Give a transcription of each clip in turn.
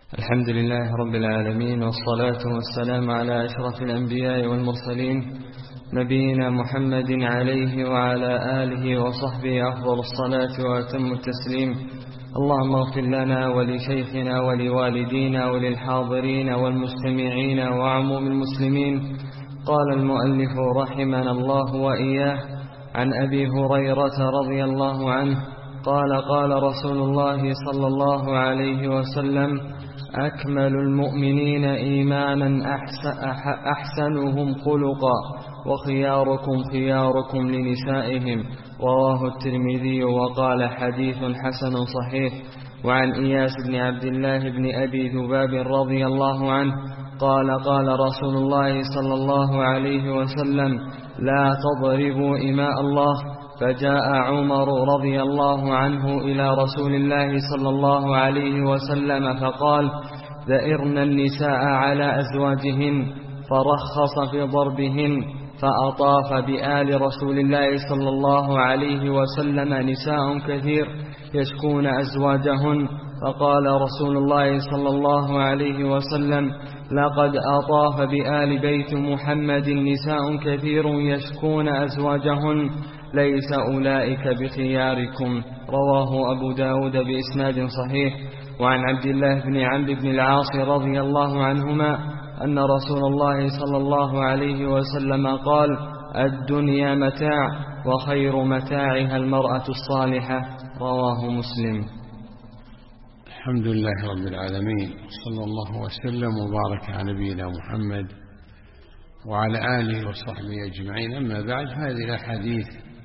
الحمد لله رب العالمين، والصلاة والسلام على أشرف الأنبياء والمرسلين، نبينا محمد عليه وعلى آله وصحبه أفضل الصلاة وأتم التسليم. اللهم اغفر لنا ولشيخنا ولوالدينا وللحاضرين والمستمعين وعموم المسلمين. قال المؤلف رحمنا الله وإياه: عن أبي هريرة رضي الله عنه قال: قال رسول الله صلى الله عليه وسلم: أكمل المؤمنين إيمانا أحسنهم خلقا، وخياركم خياركم لنسائهم. رواه الترمذي وقال: حديث حسن صحيح. وعن إياس بن عبد الله بن أبي ذباب رضي الله عنه قال: قال رسول الله صلى الله عليه وسلم: لا تضربوا إماء الله. فجاء عمر رضي الله عنه إلى رسول الله صلى الله عليه وسلم فقال: ذئرن النساء على أزواجهن، فرخص في ضربهن. فأطاف بآل رسول الله صلى الله عليه وسلم نساء كثير يشكون أزواجهن، فقال رسول الله صلى الله عليه وسلم: لقد أطاف بآل بيت محمد نساء كثير يشكون أزواجهن، ليس أولئك بخياركم. رواه أبو داود بإسناد صحيح. وعن عبد الله بن عمرو بن العاص رضي الله عنهما أن رسول الله صلى الله عليه وسلم قال: الدنيا متاع، وخير متاعها المرأة الصالحة. رواه مسلم. الحمد لله رب العالمين، صلى الله وسلم وبارك على نبينا محمد وعلى آله وصحبه أجمعين. أما بعد، هذه الأحاديث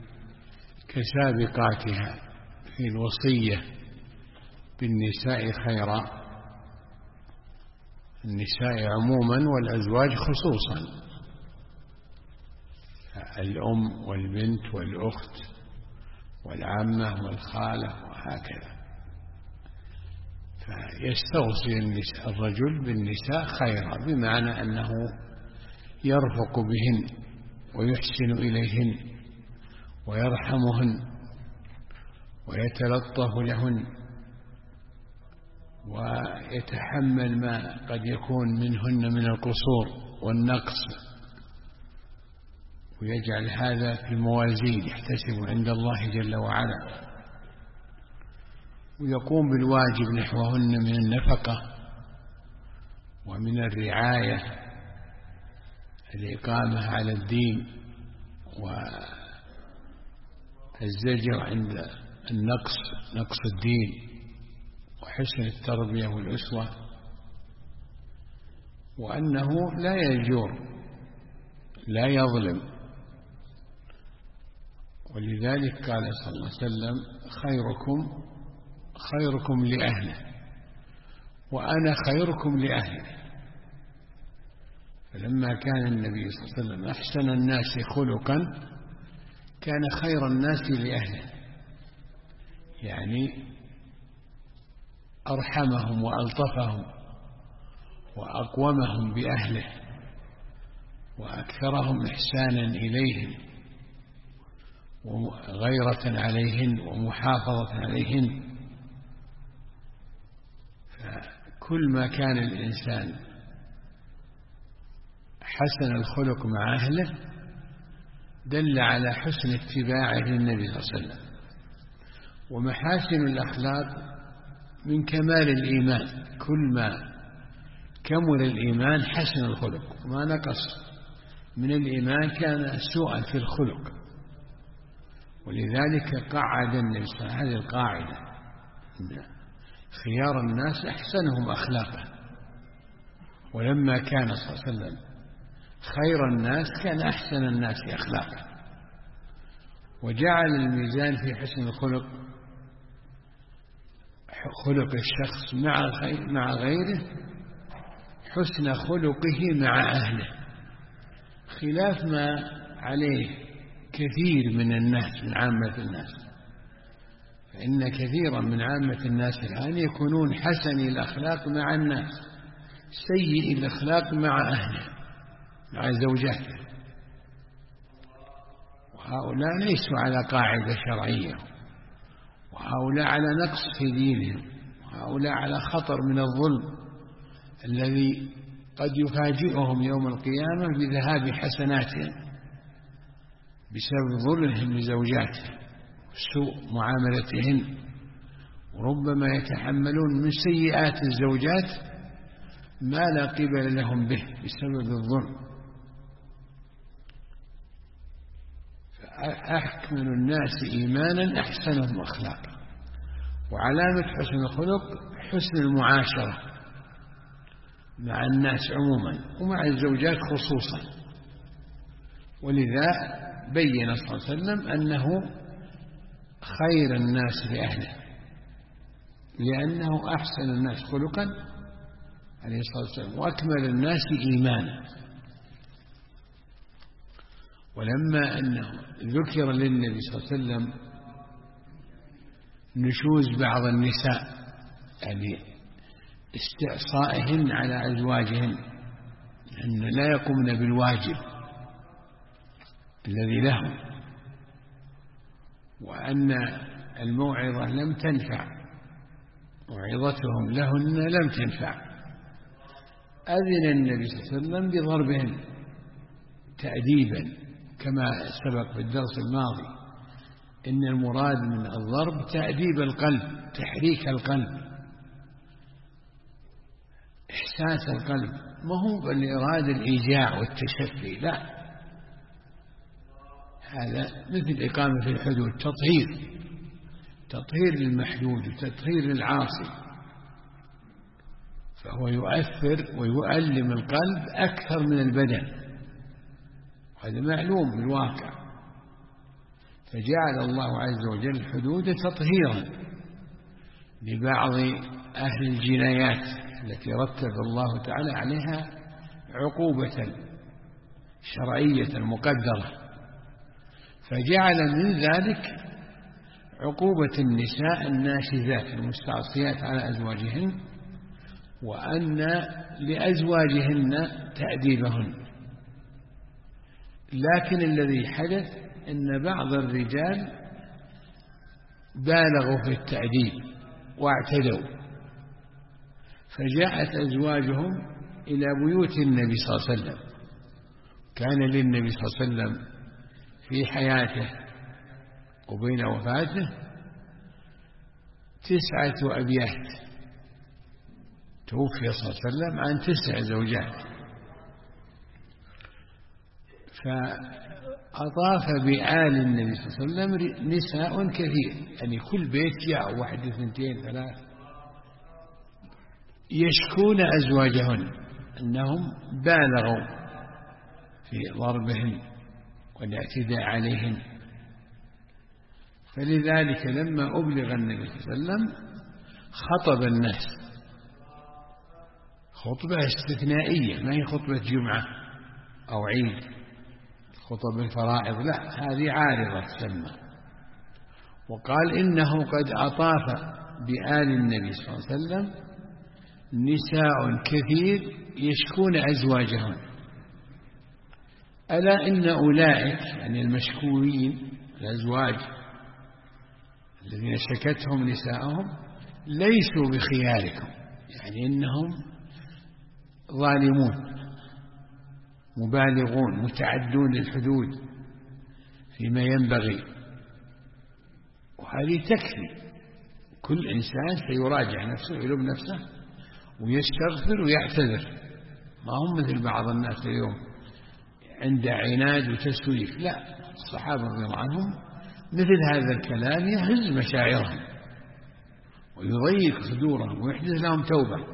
كسابقاتها في الوصية بالنساء خيرا، النساء عموما والأزواج خصوصا، الأم والبنت والأخت والعمة والخالة وهكذا. فيستوصي الرجل بالنساء خيرا، بمعنى أنه يرفق بهن ويحسن إليهن ويرحمهن ويتلطف لهن ويتحمل ما قد يكون منهن من القصور والنقص، ويجعل هذا في الموازين يحتسب عند الله جل وعلا، ويقوم بالواجب نحوهن من النفقة ومن الرعاية، الإقامة على الدين، والزجر عند نقص الدين، وحسن التربية والأسوة، وأنه لا يجور لا يظلم. ولذلك قال صلى الله عليه وسلم: خيركم لأهله، وأنا خيركم لأهله. فلما كان النبي صلى الله عليه وسلم أحسن الناس خلقا، كان خير الناس لأهله، يعني أرحمهم وألطفهم وأقومهم بأهله وأكثرهم إحسانا إليهم وغيرة عليهن ومحافظة عليهن. فكل ما كان الإنسان حسن الخلق مع أهله دل على حسن اتباعه للنبي صلى الله عليه وسلم. ومحاسن الأخلاق من كمال الإيمان، كل ما كمل الإيمان حسن الخلق، وما نقص من الإيمان كان سوءا في الخلق. ولذلك قعد النبي صلى الله عليه وسلم هذه القاعدة: خيار الناس أحسنهم أخلاقا. ولما كان صلى الله عليه وسلم خير الناس كان أحسن الناس أخلاقا، وجعل الميزان في حسن الخلق خلق الشخص مع غيره حسن خلقه مع أهله، خلاف ما عليه كثير من الناس، من عامة الناس. فإن كثيرا من عامة الناس الآن يكونون حسني الأخلاق مع الناس، سيئي الأخلاق مع أهله، مع زوجاته. وهؤلاء ليسوا على قاعدة شرعية، وهؤلاء على نقص في دينهم، وهؤلاء على خطر من الظلم الذي قد يفاجئهم يوم القيامة بذهاب حسناتهم بسبب ظلمهم لزوجاتهم وسوء معاملتهن، وربما يتحملون من سيئات الزوجات ما لا قبل لهم به بسبب الظلم. فأكمل الناس إيمانا أحسنهم أخلاقا. وعلامة حسن الخلق حسن المعاشرة مع الناس عموما ومع الزوجات خصوصا. ولذا بين صلى الله عليه وسلم أنه خير الناس لأهله لأنه أحسن الناس خلقا عليه الصلاة والسلام وأكمل الناس إيمانا. ولما أنه ذكر للنبي صلى الله عليه وسلم نشوز بعض النساء يعني استعصائهن على أزواجهن أن لا يقومن بالواجب الذي لهم، وأن الموعظة لم تنفع، موعظتهم لهن لم تنفع، أذن النبي صلى الله عليه وسلم بضربهن تأديبا كما سبق في الدرس الماضي. إن المراد من الضرب تأديب القلب، تحريك القلب، إحساس القلب، ما هو بالإرادة الإيجاع والتشفي، لا، هذا مثل إقامة الحدود، تطهير للمحدود وتطهير للعاصي، فهو يؤثر ويؤلم القلب أكثر من البدن، هذا معلوم بالواقع. فجعل الله عز وجل الحدود تطهيرا لبعض أهل الجنايات التي رتب الله تعالى عليها عقوبة شرعية مقدرة، فجعل من ذلك عقوبة النساء الناشزات المستعصيات على أزواجهن، وأن لأزواجهن تأديبهن. لكن الذي حدث أن بعض الرجال بالغوا في التأديب واعتدوا، فجاءت أزواجهم إلى بيوت النبي صلى الله عليه وسلم. كان للنبي صلى الله عليه وسلم في حياته وبين وفاته 9 أبيات، توفي صلى الله عليه وسلم عن 9 زوجات، فأضاف بآل النبي صلى الله عليه وسلم نساء كثير، يعني كل بيت جاء 1 2 3 يشكون أزواجهن أنهم بالغوا في ضربهن والاعتداء عليهن. فلذلك لما أبلغ النبي صلى الله عليه وسلم خطب الناس خطبة استثنائية، ما هي خطبة جمعة أو عيد، خطب الفرائض، لا، هذه عارضة تسمى. وقال إنه قد أطاف بآل النبي صلى الله عليه وسلم نساء كثير يشكون أزواجهن، ألا إن أولئك يعني المشكوين الأزواج الذين شكتهم نساءهم ليسوا بخياركم، يعني إنهم ظالمون مبالغون متعدون الحدود فيما ينبغي. وهذه تكفي، كل إنسان سيراجع نفسه ويلوم نفسه ويستغفر ويعتذر، ما هم مثل بعض الناس اليوم عند عناد وتسويف، لا، الصحابة رضي الله عنهم مثل هذا الكلام يهز مشاعرهم ويضيق صدورهم ويحدث لهم توبة.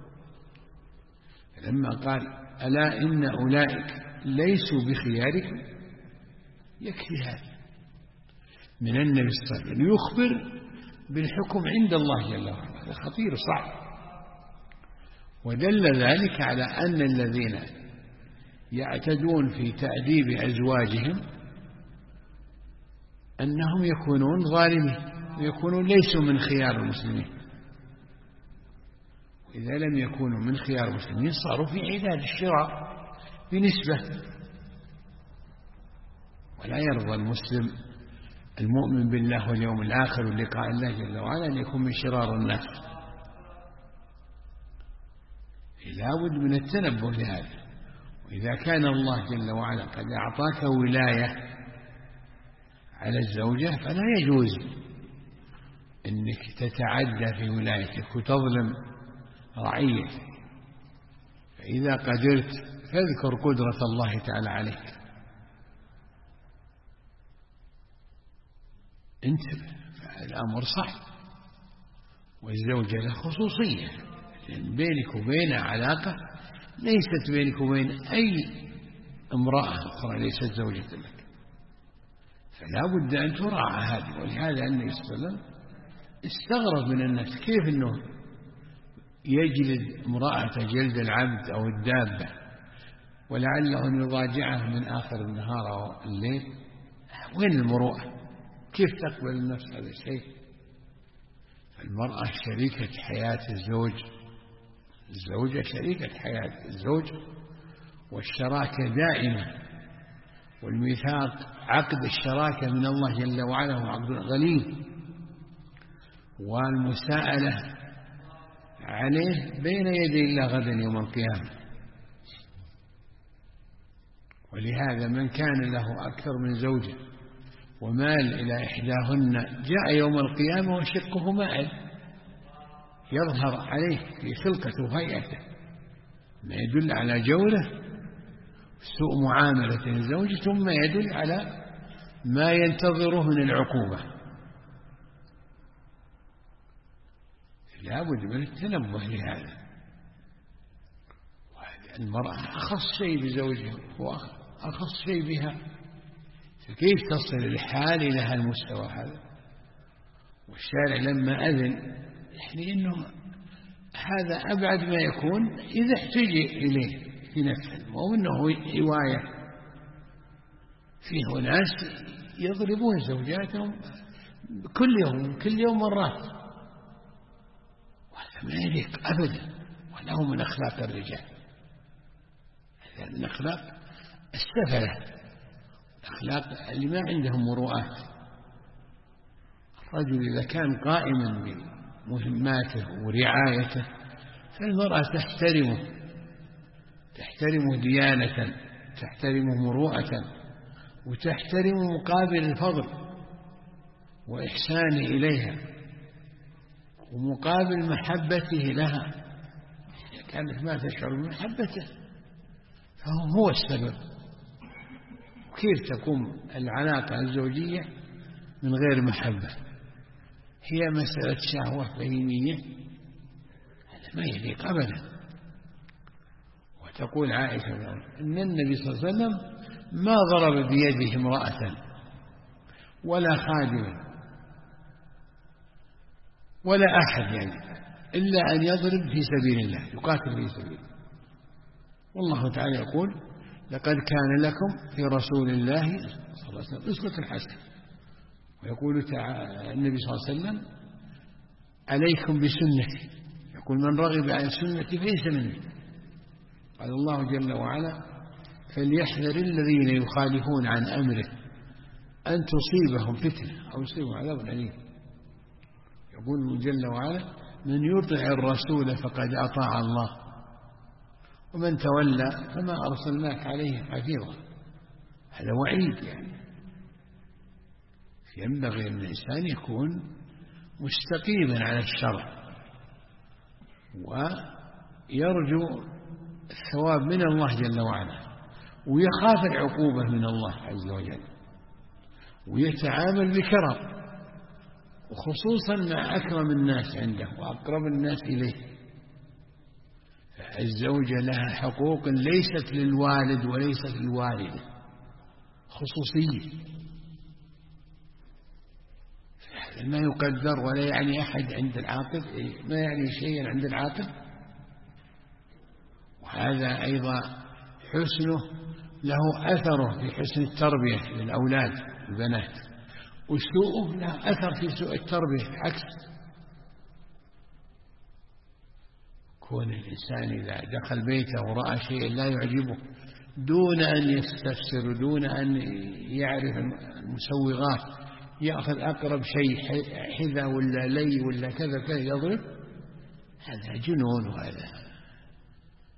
لما قال ألا إن أولئك ليسوا بخياركم يكفي هذا من النبي صلى الله عليه وسلم يخبر بالحكم عند الله جل وعلا، هذا خطير صعب. ودل ذلك على أن الذين يعتدون في تأديب أزواجهم أنهم يكونون ظالمين ويكونون ليسوا من خيار المسلمين، وإذا لم يكونوا من خيار المسلمين صاروا في عداد الشرار بنسبة. ولا يرضى المسلم المؤمن بالله واليوم الآخر ولقاء الله جل وعلا أن يكون من شرار الناس. فلا بد من التنبه لهذا. وإذا كان الله جل وعلا قد أعطاك ولاية على الزوجة فلا يجوز أنك تتعدى في ولايتك وتظلم رعيتك. فإذا قدرت فاذكر قدرة الله تعالى عليك، انتبه، فالأمر صح. والزوجة له خصوصية، لأن بينك وبينها علاقة ليست بينك وبين أي امرأة أخرى ليست زوجة لك، فلا بد أن تراعى هذه. ولهذا النبي صلى الله عليه وسلم استغرب من الناس كيف أنه يجلد امرأة جلد العبد أو الدابة ولعله أن يضاجعه من آخر النهار أو الليل. وين المروءة؟ كيف تقبل النفس هذا الشيء؟ فالمرأة شريكة حياة الزوج، الزوجة شريكة حياة الزوج، والشراكة دائمة. والميثاق عقد الشراكة من الله جل وعلا هو عقد غليظ، والمساءلة عليه بين يدي الله غدا يوم القيامة. ولهذا من كان له أكثر من زوجة ومال إلى إحداهن جاء يوم القيامة وشقه مائل، يظهر عليه في خلقته وهيئته ما يدل على جوره سوء معاملة الزوج، ثم يدل على ما ينتظره من العقوبة. لا بد من التنبه لهذا. المرأة أخص شيء بزوجها وأخص شيء بها، فكيف تصل الحال إلى هالمستوى هذا؟ والشارع لما أذن يعني أنه هذا أبعد ما يكون إذا احتج إليه في نفسه، وأنه هواية. فيه ناس يضربون زوجاتهم كل يوم مرات، وهذا ما يليق أبدا، وله من أخلاق الرجال. هذا من أخلاق السفلة، الأخلاق اللي ما عندهم مروءات. الرجل إذا كان قائما بمهماته ورعايته فالمرأة تحترمه ديانة، تحترمه مروءة، وتحترم مقابل الفضل وإحسانه إليها ومقابل محبته لها. إذا كانت ما تشعر بمحبته فهو السبب. كيف تقوم العلاقة الزوجية من غير محبة؟ هي مسألة شهوة بهيمية، هذا ما يليق أبدا. وتقول عائشة إن النبي صلى الله عليه وسلم ما ضرب بيده امرأة ولا خادما ولا أحد إلا أن يضرب في سبيل الله، يقاتل في سبيل الله. والله تعالى يقول لقد كان لكم في رسول الله صلى الله عليه وسلم أسوة حسنة. ويقول النبي صلى الله عليه وسلم عليكم بسنتي، يقول من رغب عن سنتي فليس مني. قال الله جل وعلا فليحذر الذين يخالفون عن أمره أن تصيبهم فتنة أو يصيبهم عذاب أليم. يقول جل وعلا من يطع الرسول فقد أطاع الله ومن تولى فما أرسلناك عليه حفيظا. هذا وعيد. ينبغي أن الإنسان يكون مستقيما على الشرع ويرجو الثواب من الله جل وعلا، ويخاف العقوبة من الله عز وجل، ويتعامل بكرم، وخصوصا مع أكرم الناس عنده وأقرب الناس إليه. الزوجة لها حقوق ليست للوالد وليست للوالدة، خصوصية ما يقدر ولا يعني أحد عند العاقل، ما يعني شيئا عند العاقل. وهذا أيضا حسنه له أثره في حسن التربية للأولاد البنات، وسوءه له أثر في سوء التربية عكس. كون الإنسان إذا دخل بيته ورأى شيئا لا يعجبه دون أن يستفسر، دون أن يعرف المسوغات، يأخذ أقرب شيء حذا ولا لي ولا كذا كذا يضرب، هذا جنون. وهذا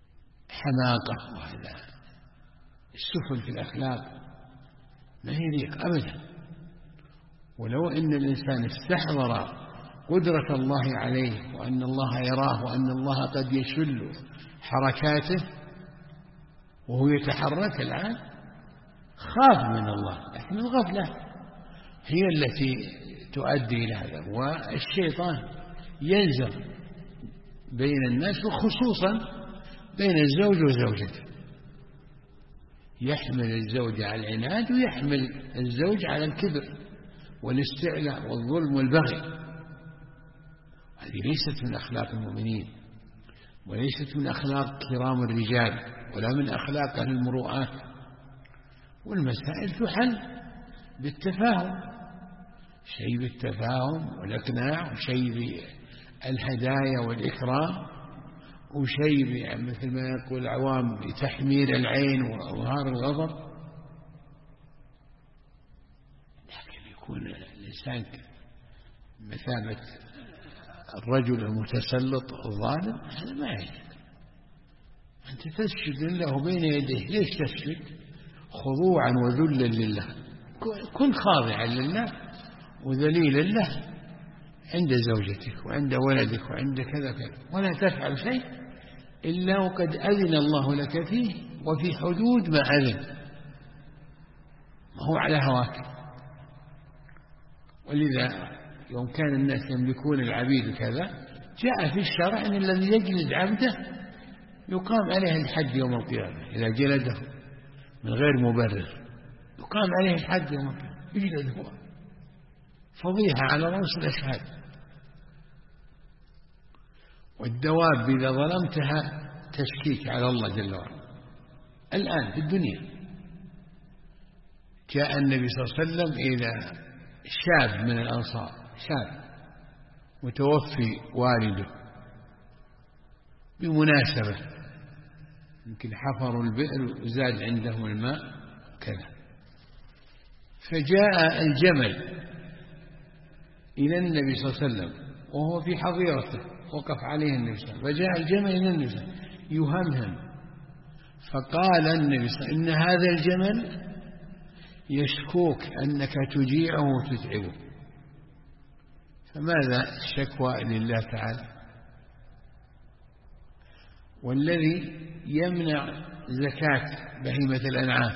حماقة وهذا السفل في الأخلاق ما يليق أبدا. ولو أن الإنسان استحضر قدرة الله عليه وأن الله يراه وأن الله قد يشل حركاته وهو يتحرك الآن خاف من الله، لكن الغفلة هي التي تؤدي إلى هذا. والشيطان ينزغ بين الناس وخصوصا بين الزوج وزوجته، يحمل الزوج على العناد ويحمل الزوج على الكبر والاستعلاء والظلم والبغي. هذه ليست من أخلاق المؤمنين، وليست من أخلاق كرام الرجال، ولا من أخلاق أهل المروءات. والمسائل تحل بالتفاهم، شيء بالتفاهم والإقناع، وشيء بالهدايا والإكرام، وشيء مثل ما يقول العوام بتحمير العين وإظهار الغضب. لكن يكون الإنسان مثابة الرجل المتسلط الظالم، هذا ما يجب. أنت تسجد لله بين يديه، ليش تسجد؟ خضوعا وذلا لله، كن خاضعا لله وذليلا له عند زوجتك وعند ولدك وعند كذا كذا، ولا تفعل شيء إلا وقد أذن الله لك فيه وفي حدود ما أذن، ما هو على هواك. ولذا يوم كان الناس يملكون العبيد كذا، جاء في الشرع أن الذي يجلد عبده يقام عليه الحد يوم القيامة إذا جلده من غير مبرر، يقام عليه الحد يوم القيامة، يجلد هو، فضيحة على رؤوس الأشهاد. والدواب إذا ظلمتها تشكيك على الله جل وعلا. الآن في الدنيا جاء النبي صلى الله عليه وسلم إلى شاب من الأنصار، شاب متوفي والده بمناسبة، يمكن حفروا البئر وزاد عندهم الماء كذا، فجاء الجمل إلى النبي صلى الله عليه وسلم وهو في حظيرته، وقف عليه النبي صلى الله عليه وسلم، فجاء الجمل إلى النبي صلى الله عليه وسلم يهمهم، فقال النبي صلى الله عليه وسلم: إن هذا الجمل يشكوك أنك تجيعه وتتعبه. فماذا الشكوى لله تعالى؟ والذي يمنع زكاة بهيمة الأنعام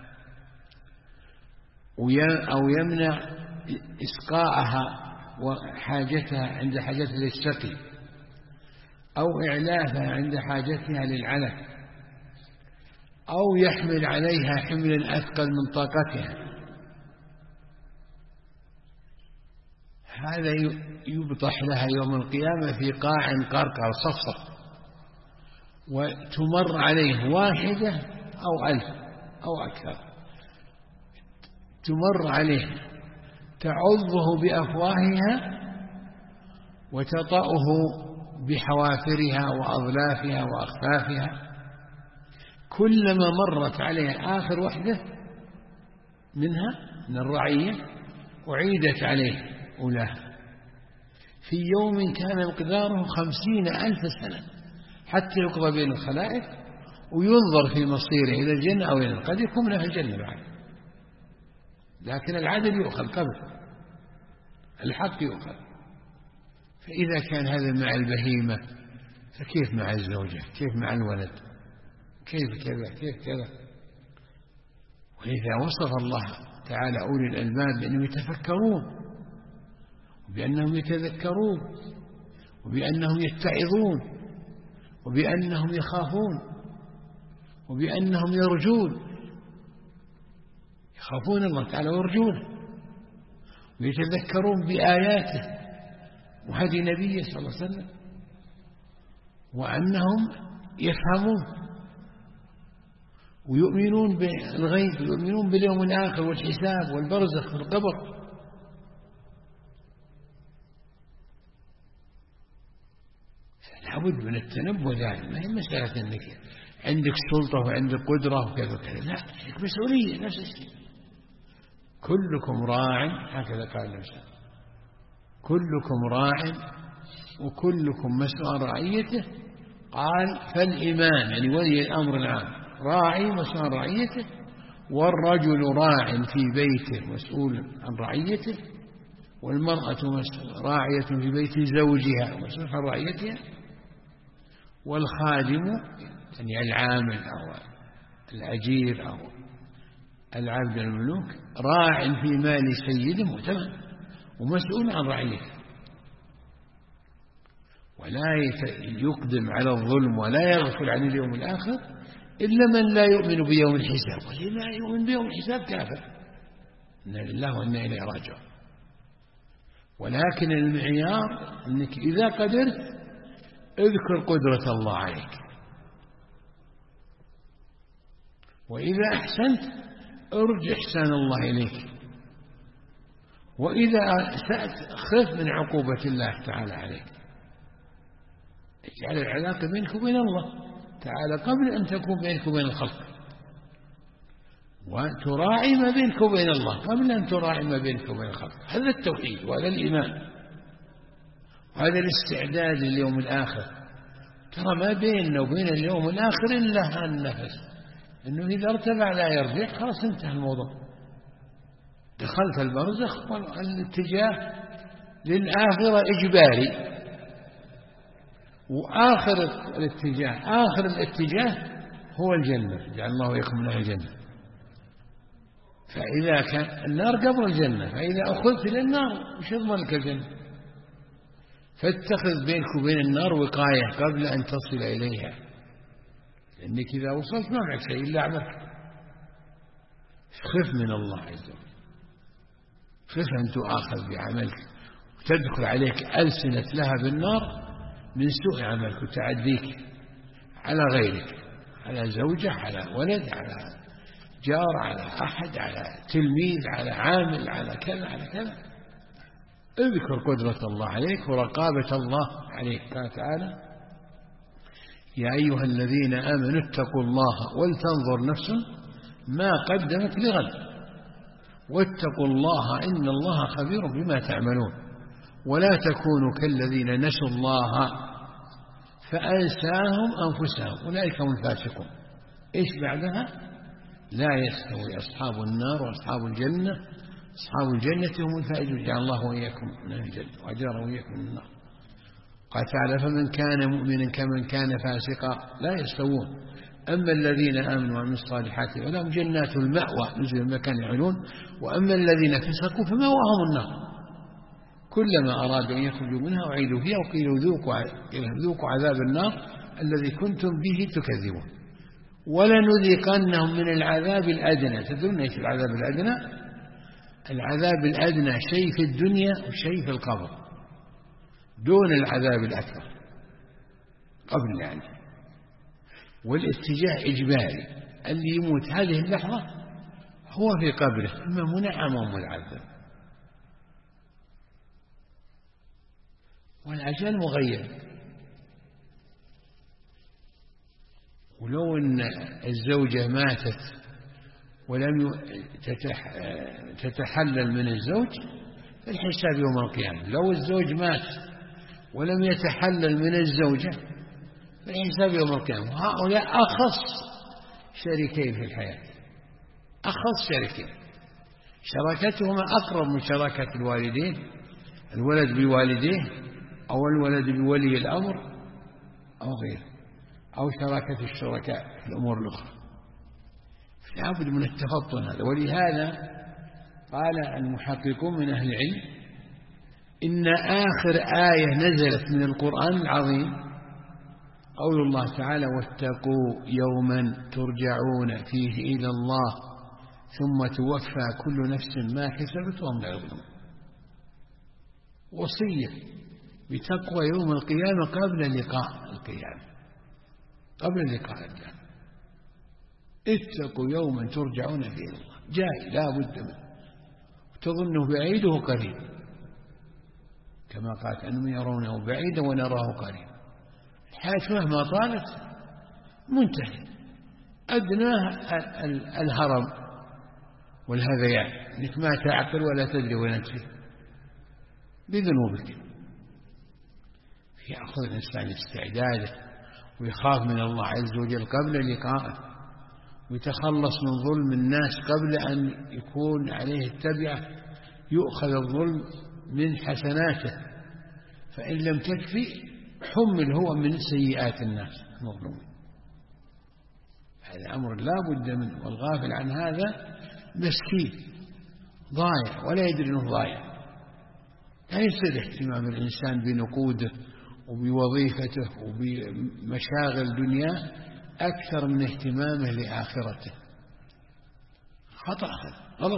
أو يمنع إسقاءها وحاجتها عند حاجتها للسقي، أو إعلافها عند حاجتها للعلف، أو يحمل عليها حملا أثقل من طاقتها، هذا يبطح لها يوم القيامة في قاع قرقر صفصف، وتمر عليه واحدة أو 1000 أو أكثر، تمر عليه تعضه بأفواهها وتطأه بحوافرها وأظلافها وأخفافها، كلما مرت عليه آخر وحدة منها من الرعية أعيدت عليه أولاها، في يوم كان مقداره 50,000 سنة، حتى يقضى بين الخلائق وينظر في مصيره إلى الجنة أو إلى، قد يكون له الجنة بعد، لكن العدل يؤخذ قبل الحق يؤخذ. فإذا كان هذا مع البهيمة فكيف مع الزوجة؟ كيف مع الولد؟ كيف كذا كيف كذا؟ وإذا وصف الله تعالى أولي الألباب بأنهم يتفكرون وبأنهم يتذكرون وبأنهم يتعظون وبأنهم يخافون وبأنهم يرجون، يخافون الله تعالى ويرجونه ويتذكرون بآياته وهدي نبيه صلى الله عليه وسلم، وأنهم يفهمون ويؤمنون بالغيب ويؤمنون باليوم الآخر والحساب والبرزخ والقبر. لابد من التنبه ذلك، ما هي مسألة أنك عندك سلطة وعندك قدرة وكذا وكذا، لا، عندك مسؤولية نفس الشيء. كلكم راع، هكذا قال النبي، كلكم راع وكلكم مسؤول عن رعيته، قال فالإمام يعني ولي الأمر العام راعي مسؤول عن رعيته، والرجل راع في بيته مسؤول عن رعيته، والمرأة راعية في بيت زوجها مسؤول عن رعيتها، والخادم يعني العامل أو الأجير أو العبد المملوك راع في مال سيده مؤتمن ومسؤول عن رعيته، ولا يقدم على الظلم ولا يغفل عن اليوم الآخر إلا من لا يؤمن بيوم الحساب، والذي لا يؤمن بيوم الحساب كافر، إنا لله وإنا إليه راجعون. ولكن المعيار أنك إذا قدرت اذكر قدرة الله عليك، وإذا أحسنت ارجع إحسان الله إليك، وإذا أسأت خف من عقوبة الله تعالى عليك. اجعل العلاقة بينك وبين الله تعالى قبل أن تكون بينك وبين الخلق، وتراعي ما بينك وبين الله قبل أن تراعي ما بينك وبين الخلق. هذا التوحيد وهذا الإيمان وهذا الاستعداد لليوم الآخر. ترى ما بيننا وبين اليوم الآخر إلا النفس، إنه إذا ارتفع لا يرجع خلاص انتهى الموضوع، دخلت البرزخ، والاتجاه للآخرة إجباري، وآخر الاتجاه آخر الاتجاه هو الجنة، جعل الله وإياكم من أهل الجنة. فإذا كان النار قبل الجنة، فإذا أخذت إلى النار وش يضمن لك الجنة؟ فاتخذ بينك وبين النار وقاية قبل أن تصل إليها، لأنك إذا وصلت ما معك شيء إلا عملك. خف من الله عز وجل، خف أن تؤاخذ بعملك وتدخل عليك ألسنة لها بالنار من سوء عملك وتعديك على غيرك، على زوجة، على ولد، على جار، على أحد، على تلميذ، على عامل، على كذا على كذا. اذكر قدرة الله عليك ورقابة الله عليك. قال تعالى يا أيها الذين آمنوا اتقوا الله ولتنظر نفس ما قدمت لغد واتقوا الله إن الله خبير بما تعملون ولا تكونوا كالذين نسوا الله فأنساهم أنفسهم أولئك هم الفاسقون. إيش بعدها؟ لا يستوي أصحاب النار وأصحاب الجنة، أصحاب الجنة هم الفائزون، جعل الله وإياكم من الجنة وأجار وإياكم من النار. قال تعالى فمن كان مؤمنا كمن كان فاسقا لا يستوون، أما الذين آمنوا وعملوا الصالحات فلهم جنات المأوى نزل المكان يعلون، وأما الذين فسقوا فمأواهم النار كلما أرادوا أن يخرجوا منها أعيدوا فيها وقيل ذوقوا عذاب النار الذي كنتم به تكذبون ولنذيقنهم من العذاب الأدنى. تدرون إيش العذاب الأدنى؟ العذاب الأدنى شيء في الدنيا وشيء في القبر دون العذاب الأكبر قبل يعني. والاتجاه إجباري، اللي يموت هذه اللحظة هو في قبره إما منعم ومعذب، والأجل مغير. ولو أن الزوجة ماتت ولم تتحلل من الزوج فالحساب يوم القيامة، لو الزوج مات ولم يتحلل من الزوجة فالحساب يوم القيامة. هؤلاء أخص شريكين في الحياة، أخص شريكين شراكتهما أقرب من شراكة الوالدين، الولد بوالديه أو الولد بولي الأمر أو غيره، أو شراكة الشركاء في الأمور الأخرى. لابد من التفطن هذا. ولهذا قال المحققون من أهل العلم إن آخر آية نزلت من القرآن العظيم قول الله تعالى واتقوا يوما ترجعون فيه إلى الله ثم توفى كل نفس ما كسبت وهم لا يظلمون. وصية بتقوى يوم القيامة قبل لقاء القيامة، قبل لقاء الله. اتقوا يوما ترجعون فيه إلى الله، جاي لا بد منه، وتظنه بعيد وهو قريب، كما قالت أنهم يرونه بعيدا ونراه قريبا. الحياة مهما طالت منتهي، أدناه الهرم والهذيان، أنك ما تعقل ولا تدري وين أنت فيه بذنوبك. يأخذ الإنسان استعداده ويخاف من الله عز وجل قبل لقائه، ويتخلص من ظلم الناس قبل أن يكون عليه التبعة، يؤخذ الظلم من حسناته، فإن لم تكفي حمل هو من سيئات الناس المظلومين. هذا أمر لا بد منه، والغافل عن هذا مسكين ضايع ولا يدري أنه ضايع. لا يصير اهتمام الإنسان بنقوده وبوظيفته وبمشاغل دنياه أكثر من اهتمامه لآخرته. خطأ، غلط.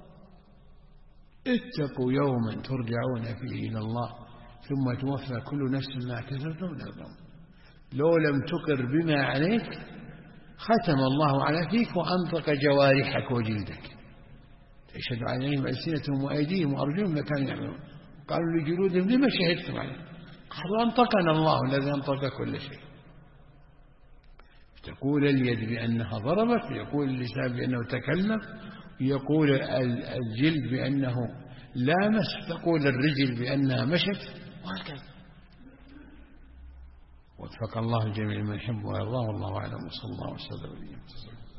اتقوا يوما ترجعون فيه إلى الله ثم توفى كل نفس ما كسبت وهم لا يظلمون. لو لم تقر بما عليك ختم الله على فيك وأنطق جوارحك وجلدك، تشهد عليهم ألسنتهم وأيديهم وأرجلهم ما كانوا يعملون. قالوا لجلودهم لما شهدتم عليه؟ قالوا أنطقنا الله الذي أنطق كل شيء. تقول اليد بأنها ضربت، يقول اللسان بأنه تكلم، يقول الجلد بأنه لامس، تقول الرجل بأنها مشت، وهكذا. وفق الله الجميع من يحب ويرضاه، والله أعلم، وصلى الله وسلم.